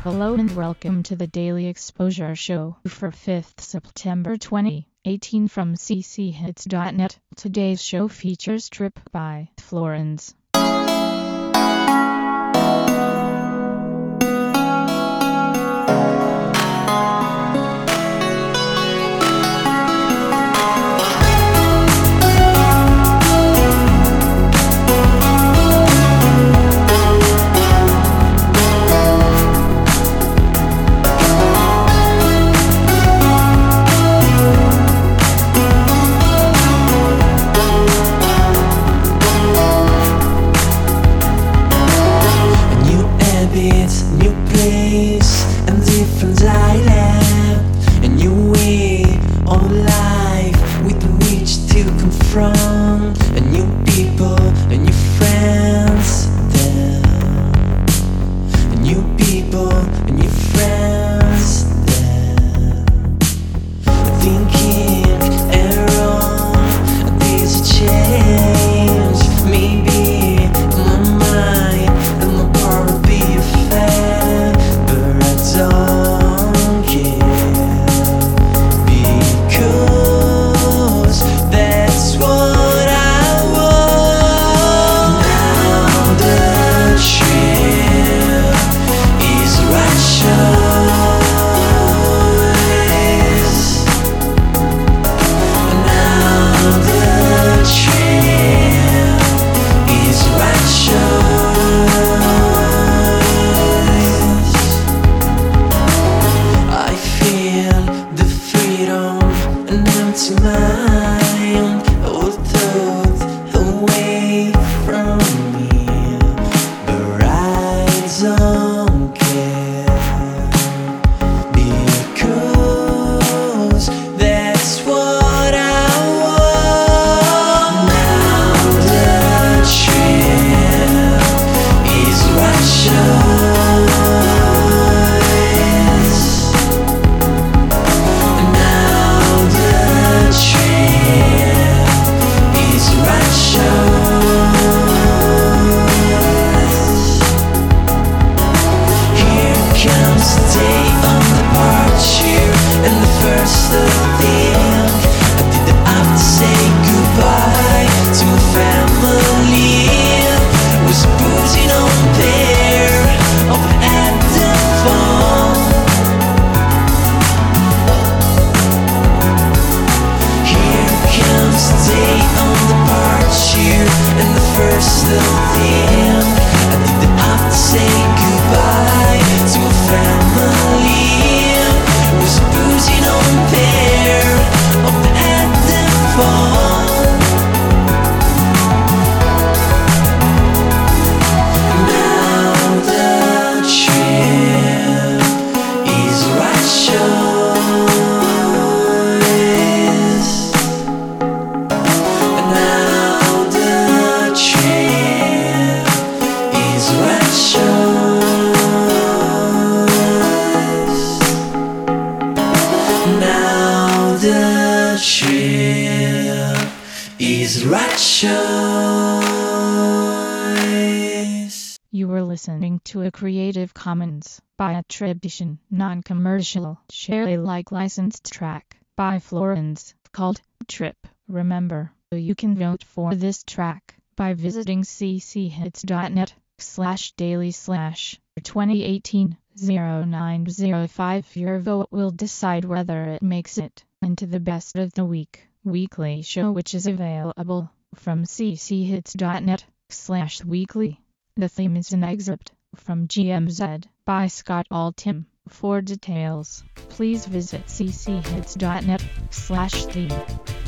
Hello and welcome to the Daily Exposure Show for 5th September 2018 from cchits.net. Today's show features Trip by Florence. New place and different dialect, a new way of life with which to confront, a new people, a new friends there, a new people, a new friends there. Thinking around, there's a change, maybe my mind and my part be a fan, but I don't care, because that's what I want. Now the trip is right choice. Now the trip is right choice. I feel the freedom, an empty mind, all thoughts away from me, but I don't care, because that's what I want. Now the trip is right choice. Now the trip is right choice. Here comes the day of departure, and the first thing I did have to say goodbye to my family was putting on a pair of headphones. Here comes the day of departure, and the first thing I did have to say goodbye to my family was putting on a pair of headphones. Now the trip is right choice. Now the trip is right choice. Now the trip is right choice. You were listening to a Creative Commons by attribution, non-commercial, share Alike licensed track by Florence called Trip. Remember, you can vote for this track by visiting cchits.net/daily/2018-0905. Your vote will decide whether it makes it into the best of the week weekly show, which is available from cchits.net/weekly. The theme is an excerpt from GMZ by Scott Altham. For details, please visit cchits.net/theme.